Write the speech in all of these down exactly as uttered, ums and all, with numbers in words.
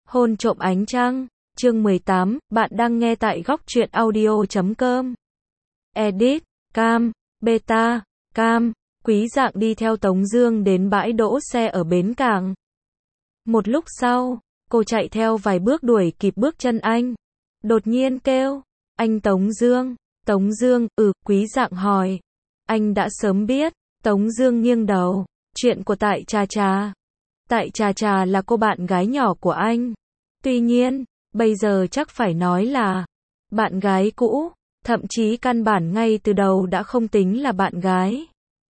Hôn trộm ánh trăng, chương mười tám, bạn đang nghe tại góc truyện audio chấm com. Edit, Cam, Beta, Cam, Quý Dạng đi theo Tống Dương đến bãi đỗ xe ở bến cảng. Một lúc sau, cô chạy theo vài bước đuổi kịp bước chân anh. Đột nhiên kêu, anh Tống Dương, Tống Dương, ừ, Quý Dạng hỏi. Anh đã sớm biết, Tống Dương nghiêng đầu, chuyện của Tại Trà Trà. Tại Trà Trà là cô bạn gái nhỏ của anh. Tuy nhiên, bây giờ chắc phải nói là bạn gái cũ, thậm chí căn bản ngay từ đầu đã không tính là bạn gái.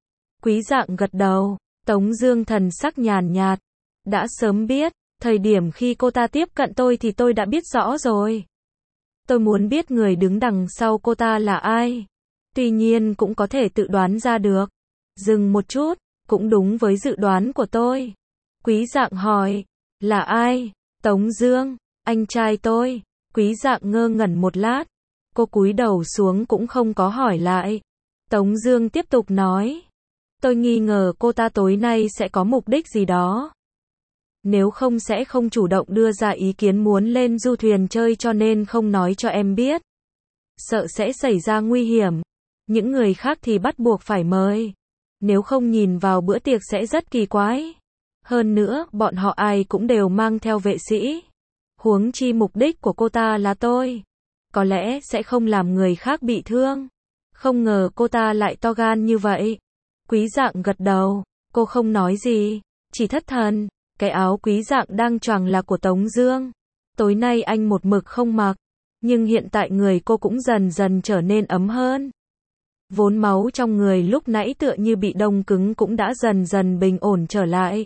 Quý Dạng gật đầu, Tống Dương thần sắc nhàn nhạt. Đã sớm biết, thời điểm khi cô ta tiếp cận tôi thì tôi đã biết rõ rồi. Tôi muốn biết người đứng đằng sau cô ta là ai. Tuy nhiên cũng có thể tự đoán ra được. Dừng một chút, cũng đúng với dự đoán của tôi. Quý Dạng hỏi, là ai? Tống Dương, anh trai tôi. Quý Dạng ngơ ngẩn một lát. Cô cúi đầu xuống cũng không có hỏi lại. Tống Dương tiếp tục nói, tôi nghi ngờ cô ta tối nay sẽ có mục đích gì đó. Nếu không sẽ không chủ động đưa ra ý kiến muốn lên du thuyền chơi, cho nên không nói cho em biết. Sợ sẽ xảy ra nguy hiểm. Những người khác thì bắt buộc phải mời. Nếu không nhìn vào bữa tiệc sẽ rất kỳ quái. Hơn nữa, bọn họ ai cũng đều mang theo vệ sĩ. Huống chi mục đích của cô ta là tôi. Có lẽ sẽ không làm người khác bị thương. Không ngờ cô ta lại to gan như vậy. Quý Dạng gật đầu, cô không nói gì, chỉ thất thần. Cái áo Quý Dạng đang choàng là của Tống Dương. Tối nay anh một mực không mặc, nhưng hiện tại người cô cũng dần dần trở nên ấm hơn. Vốn máu trong người lúc nãy tựa như bị đông cứng cũng đã dần dần bình ổn trở lại.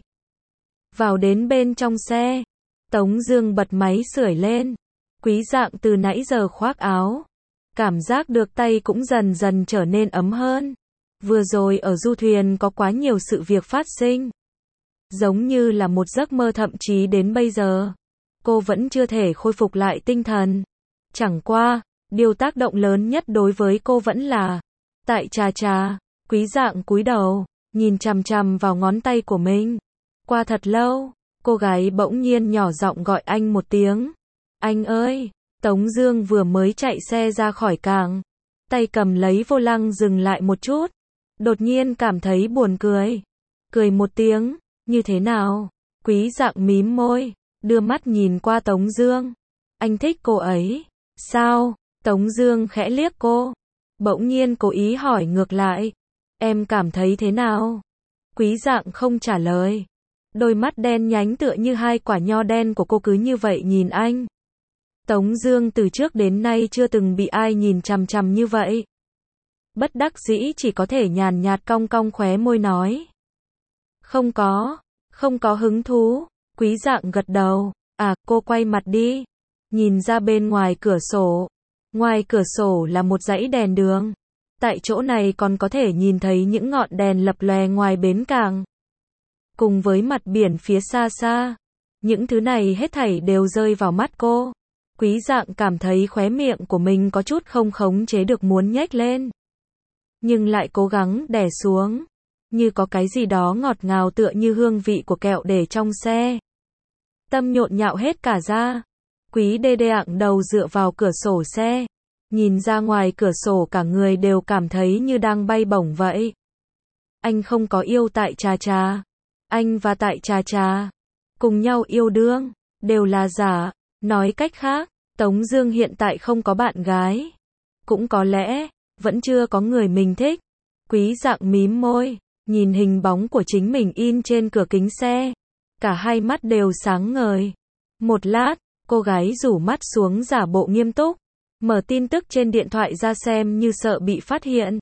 Vào đến bên trong xe, Tống Dương bật máy sưởi lên. Quý Dạng từ nãy giờ khoác áo, cảm giác được tay cũng dần dần trở nên ấm hơn. Vừa rồi ở du thuyền có quá nhiều sự việc phát sinh, giống như là một giấc mơ, thậm chí đến bây giờ cô vẫn chưa thể khôi phục lại tinh thần. Chẳng qua, điều tác động lớn nhất đối với cô vẫn là Tại Trà Trà. Quý Dạng cúi đầu, nhìn chằm chằm vào ngón tay của mình. Qua thật lâu, cô gái bỗng nhiên nhỏ giọng gọi anh một tiếng. Anh ơi! Tống Dương vừa mới chạy xe ra khỏi cảng, tay cầm lấy vô lăng dừng lại một chút. Đột nhiên cảm thấy buồn cười. Cười một tiếng, như thế nào? Quý Dạng mím môi, đưa mắt nhìn qua Tống Dương. Anh thích cô ấy. Sao? Tống Dương khẽ liếc cô. Bỗng nhiên cố ý hỏi ngược lại. Em cảm thấy thế nào? Quý Dạng không trả lời. Đôi mắt đen nhánh tựa như hai quả nho đen của cô cứ như vậy nhìn anh. Tống Dương từ trước đến nay chưa từng bị ai nhìn chằm chằm như vậy. Bất đắc dĩ chỉ có thể nhàn nhạt cong cong khóe môi nói. Không có, không có hứng thú. Quý Dạng gật đầu. À, cô quay mặt đi. Nhìn ra bên ngoài cửa sổ. Ngoài cửa sổ là một dãy đèn đường. Tại chỗ này còn có thể nhìn thấy những ngọn đèn lập lòe ngoài bến cảng. Cùng với mặt biển phía xa xa. Những thứ này hết thảy đều rơi vào mắt cô. Quý Dạng cảm thấy khóe miệng của mình có chút không khống chế được muốn nhếch lên. Nhưng lại cố gắng đè xuống. Như có cái gì đó ngọt ngào tựa như hương vị của kẹo để trong xe. Tâm nhộn nhạo hết cả ra. Quý đê đê ạng đầu dựa vào cửa sổ xe. Nhìn ra ngoài cửa sổ cả người đều cảm thấy như đang bay bổng vậy. Anh không có yêu Tại Trà Trà. Anh và Tại Trà Trà cùng nhau yêu đương, đều là giả. Nói cách khác, Tống Dương hiện tại không có bạn gái. Cũng có lẽ, vẫn chưa có người mình thích. Quý Dạng mím môi, nhìn hình bóng của chính mình in trên cửa kính xe. Cả hai mắt đều sáng ngời. Một lát, cô gái rủ mắt xuống giả bộ nghiêm túc. Mở tin tức trên điện thoại ra xem như sợ bị phát hiện.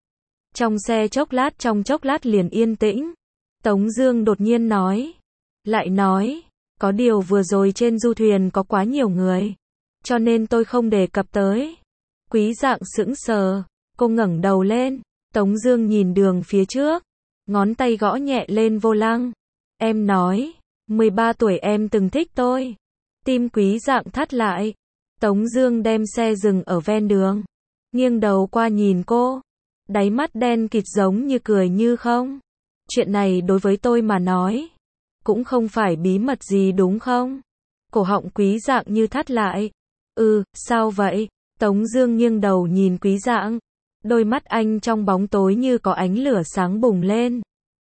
Trong xe chốc lát trong chốc lát liền yên tĩnh. Tống Dương đột nhiên nói. Lại nói, có điều vừa rồi trên du thuyền có quá nhiều người, cho nên tôi không đề cập tới. Quý Dạng sững sờ, cô ngẩng đầu lên. Tống Dương nhìn đường phía trước, ngón tay gõ nhẹ lên vô lăng. Em nói, mười ba tuổi em từng thích tôi. Tim Quý Dạng thắt lại. Tống Dương đem xe dừng ở ven đường, nghiêng đầu qua nhìn cô. Đáy mắt đen kịt giống như cười như không. Chuyện này đối với tôi mà nói cũng không phải bí mật gì đúng không? Cổ họng Quý Dạng như thắt lại. Ừ, sao vậy? Tống Dương nghiêng đầu nhìn Quý Dạng. Đôi mắt anh trong bóng tối như có ánh lửa sáng bùng lên.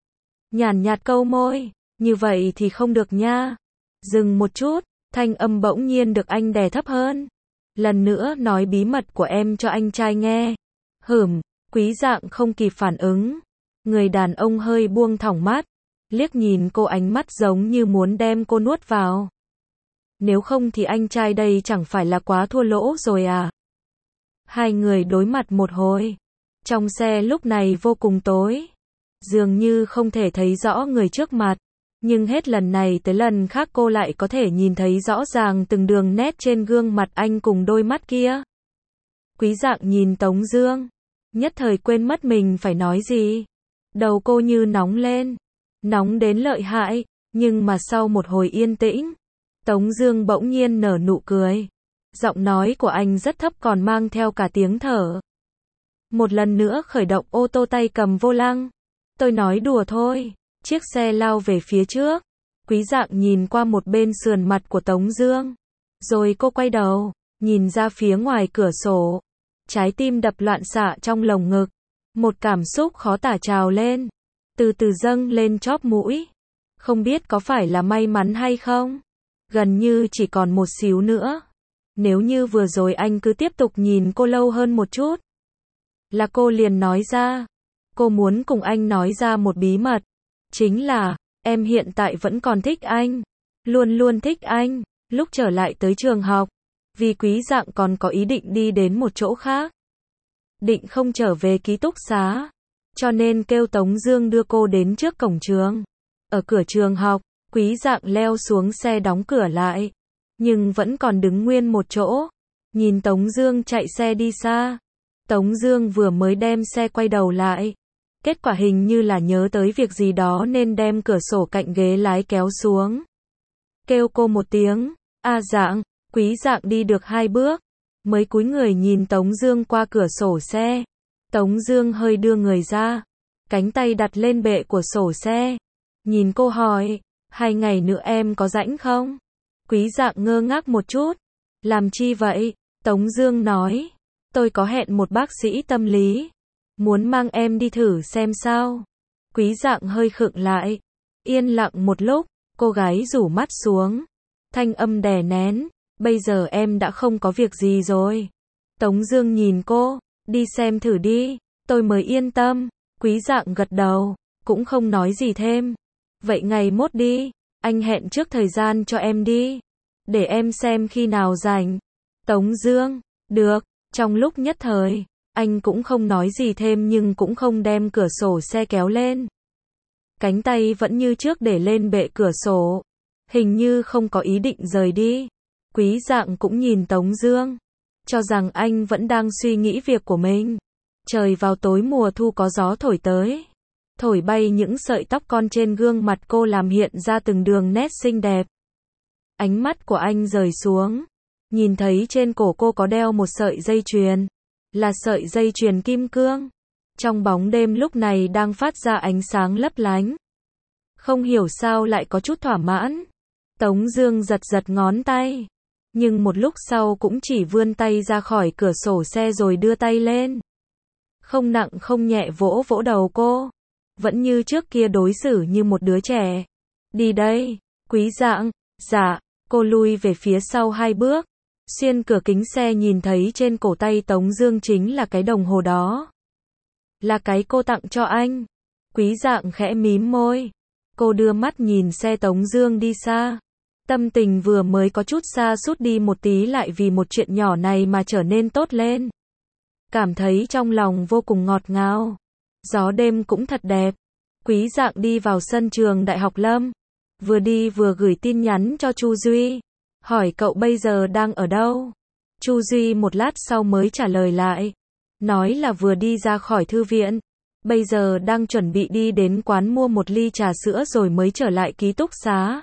Nhàn nhạt câu môi. Như vậy thì không được nha. Dừng một chút, thanh âm bỗng nhiên được anh đè thấp hơn. Lần nữa nói bí mật của em cho anh trai nghe. Hửm, Quý Dạng không kịp phản ứng. Người đàn ông hơi buông thõng mắt, liếc nhìn cô ánh mắt giống như muốn đem cô nuốt vào. Nếu không thì anh trai đây chẳng phải là quá thua lỗ rồi à? Hai người đối mặt một hồi. Trong xe lúc này vô cùng tối. Dường như không thể thấy rõ người trước mặt. Nhưng hết lần này tới lần khác cô lại có thể nhìn thấy rõ ràng từng đường nét trên gương mặt anh cùng đôi mắt kia. Quý Dạng nhìn Tống Dương, nhất thời quên mất mình phải nói gì. Đầu cô như nóng lên, nóng đến lợi hại, nhưng mà sau một hồi yên tĩnh, Tống Dương bỗng nhiên nở nụ cười. Giọng nói của anh rất thấp còn mang theo cả tiếng thở. Một lần nữa khởi động ô tô tay cầm vô lăng. Tôi nói đùa thôi. Chiếc xe lao về phía trước. Quý Dạng nhìn qua một bên sườn mặt của Tống Dương. Rồi cô quay đầu, nhìn ra phía ngoài cửa sổ. Trái tim đập loạn xạ trong lồng ngực. Một cảm xúc khó tả trào lên. Từ từ dâng lên chóp mũi. Không biết có phải là may mắn hay không? Gần như chỉ còn một xíu nữa. Nếu như vừa rồi anh cứ tiếp tục nhìn cô lâu hơn một chút. Là cô liền nói ra. Cô muốn cùng anh nói ra một bí mật. Chính là, em hiện tại vẫn còn thích anh. Luôn luôn thích anh. Lúc trở lại tới trường học. Vì Quý Dạng còn có ý định đi đến một chỗ khác. Định không trở về ký túc xá. Cho nên kêu Tống Dương đưa cô đến trước cổng trường. Ở cửa trường học, Quý Dạng leo xuống xe đóng cửa lại. Nhưng vẫn còn đứng nguyên một chỗ. Nhìn Tống Dương chạy xe đi xa. Tống Dương vừa mới đem xe quay đầu lại. Kết quả hình như là nhớ tới việc gì đó nên đem cửa sổ cạnh ghế lái kéo xuống. Kêu cô một tiếng. A Dạng. Quý Dạng đi được hai bước. Mới cúi người nhìn Tống Dương qua cửa sổ xe. Tống Dương hơi đưa người ra. Cánh tay đặt lên bệ của sổ xe. Nhìn cô hỏi. Hai ngày nữa em có rảnh không? Quý Dạng ngơ ngác một chút. Làm chi vậy? Tống Dương nói. Tôi có hẹn một bác sĩ tâm lý. Muốn mang em đi thử xem sao. Quý Dạng hơi khựng lại. Yên lặng một lúc. Cô gái rủ mắt xuống. Thanh âm đè nén. Bây giờ em đã không có việc gì rồi. Tống Dương nhìn cô. Đi xem thử đi. Tôi mới yên tâm. Quý Dạng gật đầu. Cũng không nói gì thêm. Vậy ngày mốt đi. Anh hẹn trước thời gian cho em đi. Để em xem khi nào rảnh. Tống Dương. Được. Trong lúc nhất thời, anh cũng không nói gì thêm nhưng cũng không đem cửa sổ xe kéo lên. Cánh tay vẫn như trước để lên bệ cửa sổ. Hình như không có ý định rời đi. Quý Dạng cũng nhìn Tống Dương. Cho rằng anh vẫn đang suy nghĩ việc của mình. Trời vào tối mùa thu có gió thổi tới. Thổi bay những sợi tóc con trên gương mặt cô làm hiện ra từng đường nét xinh đẹp. Ánh mắt của anh rời xuống. Nhìn thấy trên cổ cô có đeo một sợi dây chuyền. Là sợi dây chuyền kim cương. Trong bóng đêm lúc này đang phát ra ánh sáng lấp lánh. Không hiểu sao lại có chút thỏa mãn. Tống Dương giật giật ngón tay. Nhưng một lúc sau cũng chỉ vươn tay ra khỏi cửa sổ xe rồi đưa tay lên. Không nặng không nhẹ vỗ vỗ đầu cô. Vẫn như trước kia đối xử như một đứa trẻ. Đi đây, Quý Dạng. Dạ. Cô lui về phía sau hai bước. Xuyên cửa kính xe nhìn thấy trên cổ tay Tống Dương chính là cái đồng hồ đó. Là cái cô tặng cho anh. Quý Dạng khẽ mím môi. Cô đưa mắt nhìn xe Tống Dương đi xa. Tâm tình vừa mới có chút sa sút đi một tí lại vì một chuyện nhỏ này mà trở nên tốt lên. Cảm thấy trong lòng vô cùng ngọt ngào. Gió đêm cũng thật đẹp. Quý Dạng đi vào sân trường Đại học Lâm. Vừa đi vừa gửi tin nhắn cho Chu Duy. Hỏi cậu bây giờ đang ở đâu? Chu Duy một lát sau mới trả lời lại. Nói là vừa đi ra khỏi thư viện. Bây giờ đang chuẩn bị đi đến quán mua một ly trà sữa rồi mới trở lại ký túc xá.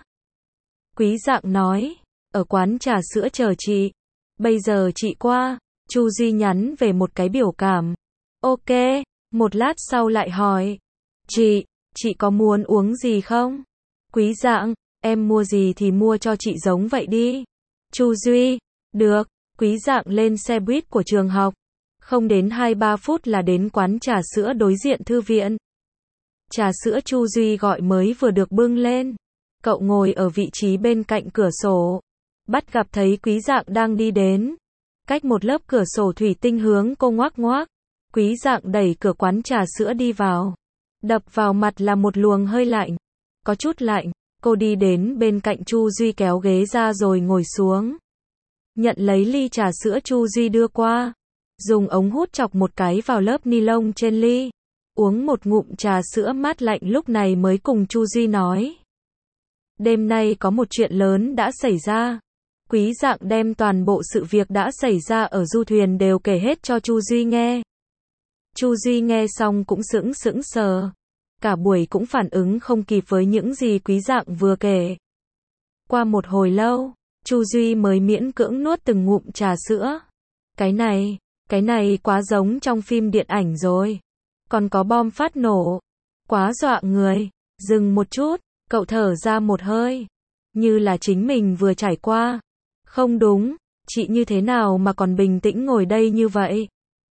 Quý Dạng nói. Ở quán trà sữa chờ chị. Bây giờ chị qua. Chu Duy nhắn về một cái biểu cảm. Ok. Một lát sau lại hỏi. Chị, chị có muốn uống gì không? Quý Dạng. em mua gì thì mua cho chị giống vậy đi. Chu Duy, được, Quý Dạng lên xe buýt của trường học. Không đến hai ba phút là đến quán trà sữa đối diện thư viện. Trà sữa Chu Duy gọi mới vừa được bưng lên. Cậu ngồi ở vị trí bên cạnh cửa sổ. Bắt gặp thấy Quý Dạng đang đi đến. Cách một lớp cửa sổ thủy tinh hướng cô ngoác ngoác. Quý Dạng đẩy cửa quán trà sữa đi vào. Đập vào mặt là một luồng hơi lạnh. Có chút lạnh. Cô đi đến bên cạnh Chu Duy kéo ghế ra rồi ngồi xuống. Nhận lấy ly trà sữa Chu Duy đưa qua. Dùng ống hút chọc một cái vào lớp ni lông trên ly. Uống một ngụm trà sữa mát lạnh lúc này mới cùng Chu Duy nói. Đêm nay có một chuyện lớn đã xảy ra. Quý Dạng đem toàn bộ sự việc đã xảy ra ở du thuyền đều kể hết cho Chu Duy nghe. Chu Duy nghe xong cũng sững sững sờ. Cả buổi cũng phản ứng không kịp với những gì Quý Dạng vừa kể. Qua một hồi lâu, Chu Duy mới miễn cưỡng nuốt từng ngụm trà sữa. Cái này, cái này quá giống trong phim điện ảnh rồi. Còn có bom phát nổ. Quá dọa người. Dừng một chút, cậu thở ra một hơi. Như là chính mình vừa trải qua. Không đúng, chị như thế nào mà còn bình tĩnh ngồi đây như vậy?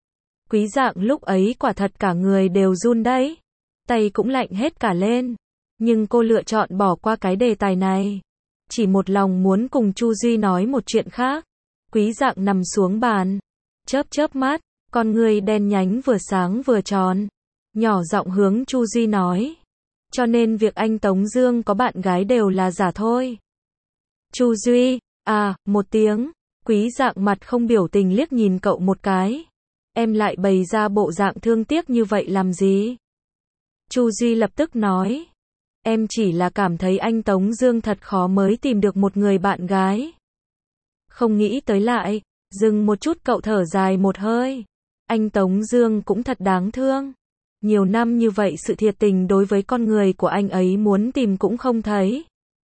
Quý Dạng lúc ấy quả thật cả người đều run đấy. Tay cũng lạnh hết cả lên. Nhưng cô lựa chọn bỏ qua cái đề tài này. Chỉ một lòng muốn cùng Chu Duy nói một chuyện khác. Quý Dạng nằm xuống bàn. Chớp chớp mắt, con người đen nhánh vừa sáng vừa tròn. Nhỏ giọng hướng Chu Duy nói. Cho nên việc anh Tống Dương có bạn gái đều là giả thôi. Chu Duy, à, một tiếng. Quý Dạng mặt không biểu tình liếc nhìn cậu một cái. Em lại bày ra bộ dạng thương tiếc như vậy làm gì? Chu Duy lập tức nói. Em chỉ là cảm thấy anh Tống Dương thật khó mới tìm được một người bạn gái. Không nghĩ tới lại. Dừng một chút cậu thở dài một hơi. Anh Tống Dương cũng thật đáng thương. Nhiều năm như vậy sự thiệt tình đối với con người của anh ấy muốn tìm cũng không thấy.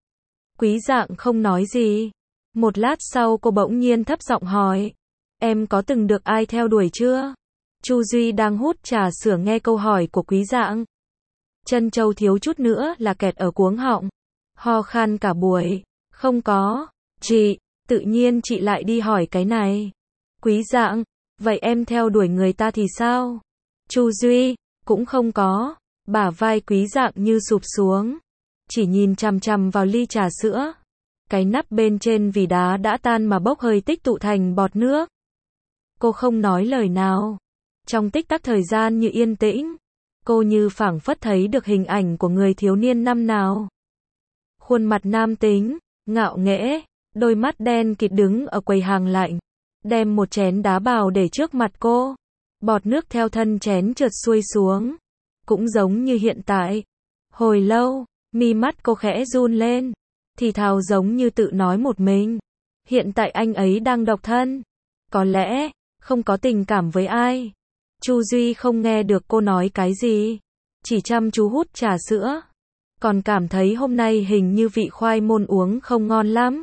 Quý Dạng không nói gì. Một lát sau cô bỗng nhiên thấp giọng hỏi. Em có từng được ai theo đuổi chưa? Chu Duy đang hút trà sữa nghe câu hỏi của Quý Dạng. Chân châu thiếu chút nữa là kẹt ở cuống họng. Ho khan cả buổi. Không có. Chị, tự nhiên chị lại đi hỏi cái này. Quý Dạng, vậy em theo đuổi người ta thì sao? Chu Duy, cũng không có. Bả vai Quý Dạng như sụp xuống. Chỉ nhìn chằm chằm vào ly trà sữa. Cái nắp bên trên vì đá đã tan mà bốc hơi tích tụ thành bọt nước. Cô không nói lời nào. Trong tích tắc thời gian như yên tĩnh. Cô như phảng phất thấy được hình ảnh của người thiếu niên năm nào. Khuôn mặt nam tính, ngạo nghễ, đôi mắt đen kịt đứng ở quầy hàng lạnh. Đem một chén đá bào để trước mặt cô. Bọt nước theo thân chén trượt xuôi xuống. Cũng giống như hiện tại. Hồi lâu, mi mắt cô khẽ run lên. Thì thào giống như tự nói một mình. Hiện tại anh ấy đang độc thân. Có lẽ, không có tình cảm với ai. Chu Duy không nghe được cô nói cái gì. Chỉ chăm chú hút trà sữa. Còn cảm thấy hôm nay hình như vị khoai môn uống không ngon lắm.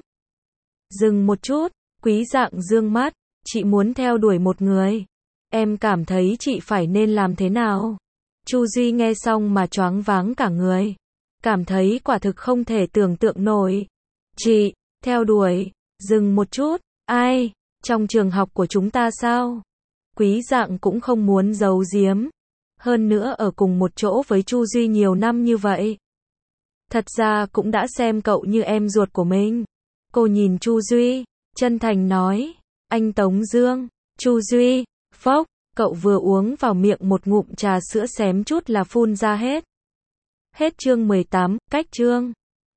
Dừng một chút, Quý Dạng dương mắt. Chị muốn theo đuổi một người. Em cảm thấy chị phải nên làm thế nào? Chu Duy nghe xong mà choáng váng cả người. Cảm thấy quả thực không thể tưởng tượng nổi. Chị, theo đuổi. Dừng một chút. Ai? Trong trường học của chúng ta sao? Quý Dạng cũng không muốn giấu giếm. Hơn nữa ở cùng một chỗ với Chu Duy nhiều năm như vậy. Thật ra cũng đã xem cậu như em ruột của mình. Cô nhìn Chu Duy, chân thành nói. Anh Tống Dương. Chu Duy, phốc, cậu vừa uống vào miệng một ngụm trà sữa xém chút là phun ra hết. Hết chương mười tám, cách chương.